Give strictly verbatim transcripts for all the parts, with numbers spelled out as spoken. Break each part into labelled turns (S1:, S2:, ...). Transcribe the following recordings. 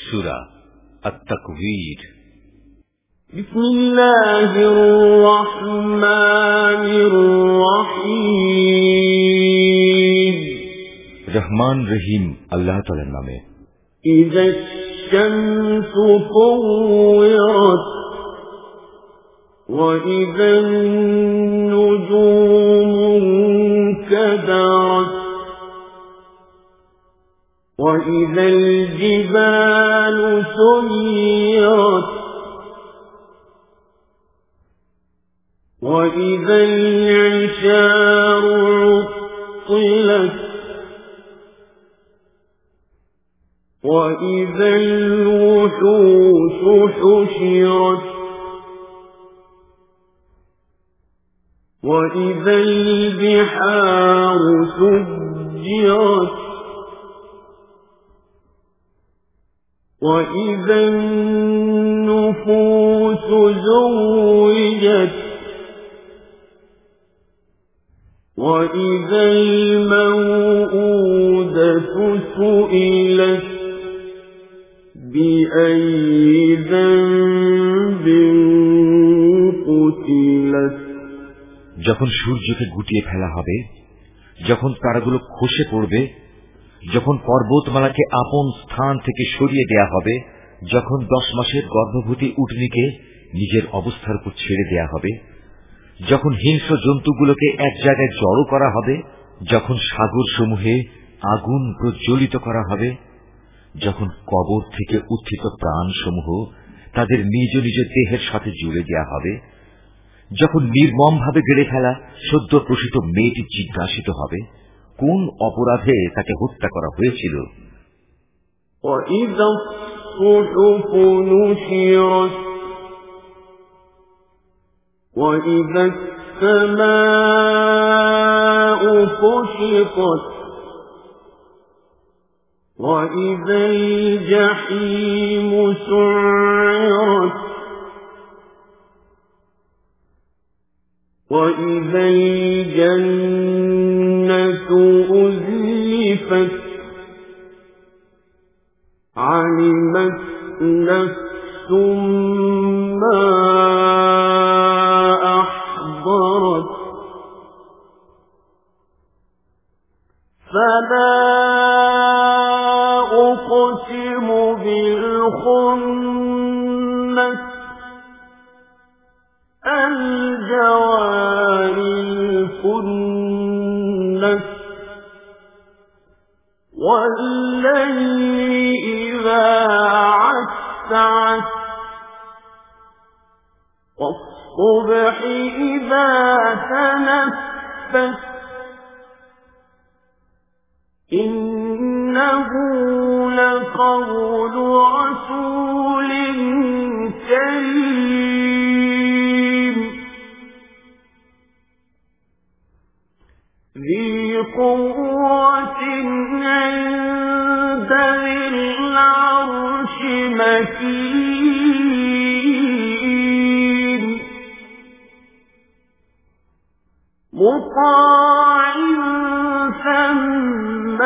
S1: সূরা আত-তাকবীর।
S2: বিসমিল্লাহির রহমানির রহিম।
S1: রহমান রহিম আল্লাহ তাআলার নামে।
S2: ইযা শামসু কুওয়ারাত ওয়া ইযান নুজুমু কাদারাত ওয়া ইযাল জিবালু সুয়িরাত ওয়া ইযাল ইশারু উত্তিলাত وَإِذَا الْوُحُوشُ حُشِرَتْ وَإِذَا الْبِحَارُ سُجِّرَتْ وَإِذَا النُّفُوسُ زُوِّجَتْ وَإِذَا الْمَوْءُودَةُ سُئِلَتْ بِأَيِّ ذَنبٍ قُتِلَتْ।
S1: যখন সূর্যকে গুটিয়ে ফেলা হবে, যখন তারাগুলো খসে পড়বে, যখন পর্বতমালাকে আপন স্থান থেকে সরিয়ে দেয়া হবে, যখন দশ মাসের গর্ভবতী উটনীকে নিজের অবস্থার উপর ছেড়ে দেয়া হবে, যখন হিংস্র জন্তুগুলোকে এক জায়গায় জড়ো করা হবে, যখন সাগর সমূহে আগুন প্রজ্বলিত করা হবে, যখন কবর থেকে উত্থিত প্রাণসমূহ তাদের নিজ নিজ দেহের সাথে জুড়ে দেয়া হবে, যখন নির্মম ভাবে গেড়ে ফেলা সদ্য প্রসূত মেয়েটি জিজ্ঞাসিত হবে কোন অপরাধে তাকে হত্যা করা হয়েছিল।
S2: وَإِذَا الصُّحُفُ نُشِرَتْ وَإِذَا السَّمَاءُ كُشِطَتْ وَإِذَا الْجَحِيمُ سُعِّرَتْ وَإِذَا الْجَنَّةُ أُزْلِفَتْ عَلِمَتْ نَفْسٌ مَّا أَحْضَرَتْ فَلَا أُقْسِمُ بِالْخُنَّسِ الْجَوَارِ الْكُنَّسِ وَاللَّيْلِ إِذَا عَسْعَسَ وَالصُّبْحِ إِذَا تَنَفَّسَ إِنَّهُ لَقَوْلُ رَسُولٍ كَرِيمٍ ذِي قُوَّةٍ عِندَ ذِي الْعَرْشِ مَكِينٍ مُّطَاعٍ ثَمَّ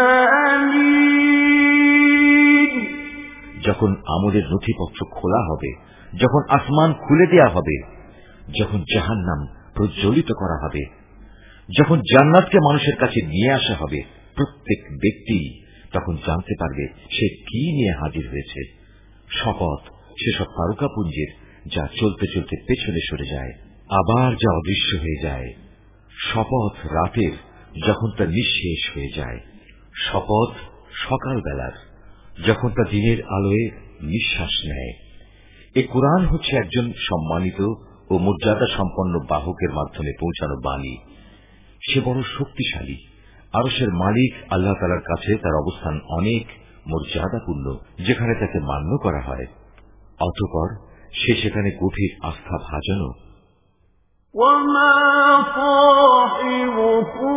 S2: أَمِينٍ।
S1: যখন আমলের নথিপত্র খোলা হবে, যখন আসমান খুলে দেয়া হবে, যখন জাহান্নাম প্রজ্বলিত করা হবে, যখন জান্নাতকে মানুষের কাছে নিয়ে আসা হবে, প্রত্যেক ব্যক্তি তখন জানতে পারবে সে কি নিয়ে হাজির হয়েছে। শপথ সেসব তারকাপুঞ্জের যা চলতে চলতে পেছনে সরে যায়, আবার যা অদৃশ্য হয়ে যায়। শপথ রাতের যখন তা নিঃশেষ হয়ে যায়। শপথ সকালবেলার যখন তা দিনের আলোয় নিঃশ্বাস নেয়। এ কোরআন হচ্ছে একজন সম্মানিত ও মর্যাদা সম্পন্ন বাহকের মাধ্যমে পৌঁছানো বাণী। সে বড় শক্তিশালী। আরশের মালিক আল্লাহ তাআলার কাছে তার অবস্থান অনেক মর্যাদাপূর্ণ, যেখানে তাকে মান্য করা হয়। অতঃপর সে সেখানে গভীর আস্থা ভাজনও।
S2: وَمَا صَاحِبُكُم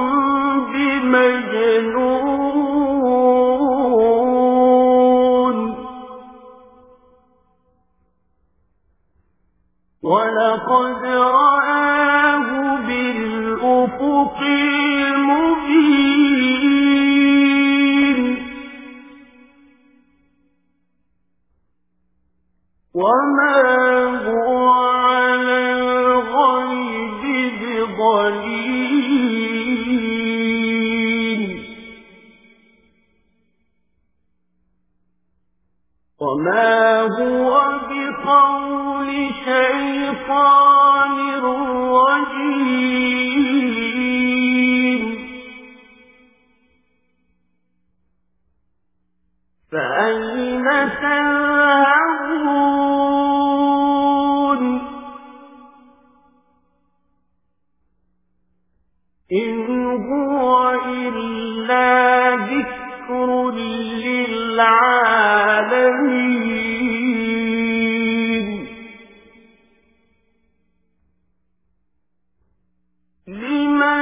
S2: بِمَجْنُونٍ وَلَقَدْ رَآهُ بِالْأُفُقِ الْمُبِينِ وما هو على الغيب بضنين وما هو بقول شيطان رجيم فأين تذهبون إن هو إلا ذكر للعالمين لمن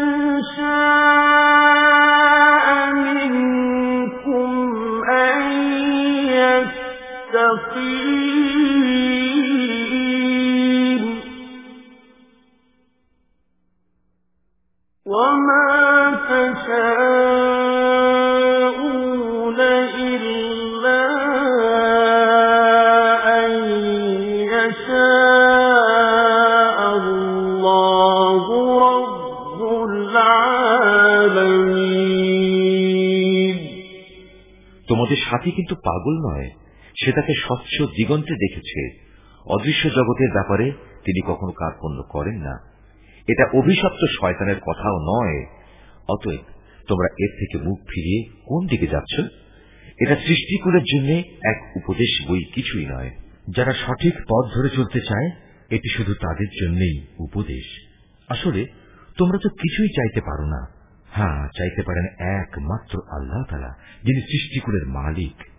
S2: شاء منكم أن يستقيم وما تشاءون إلا أن يشاء الله رب العالمين
S1: তোমাদের সাথী কিন্তু পাগল নয়, সে তাকে স্বচ্ছ দিগন্তে দেখেছে। অদৃশ্য জগতের ব্যাপারে তিনি কখনো কার্পণ্য করেন না। এটা অভিশপ্ত শয়তানের কথাও নয়। অতএব তোমরা এর থেকে মুখ ফিরিয়ে কোন দিকে যাচ্ছ? এটা সৃষ্টিকুলের জন্য এক উপদেশ বই, কিছুই নয়। যারা সঠিক পথ ধরে চলতে চায় এটি শুধু তাদের জন্যই উপদেশ। আসলে তোমরা তো কিছুই চাইতে পারো না। হ্যাঁ, চাইতে পারেন একমাত্র আল্লাহ তাআলা, যিনি সৃষ্টিকুলের মালিক।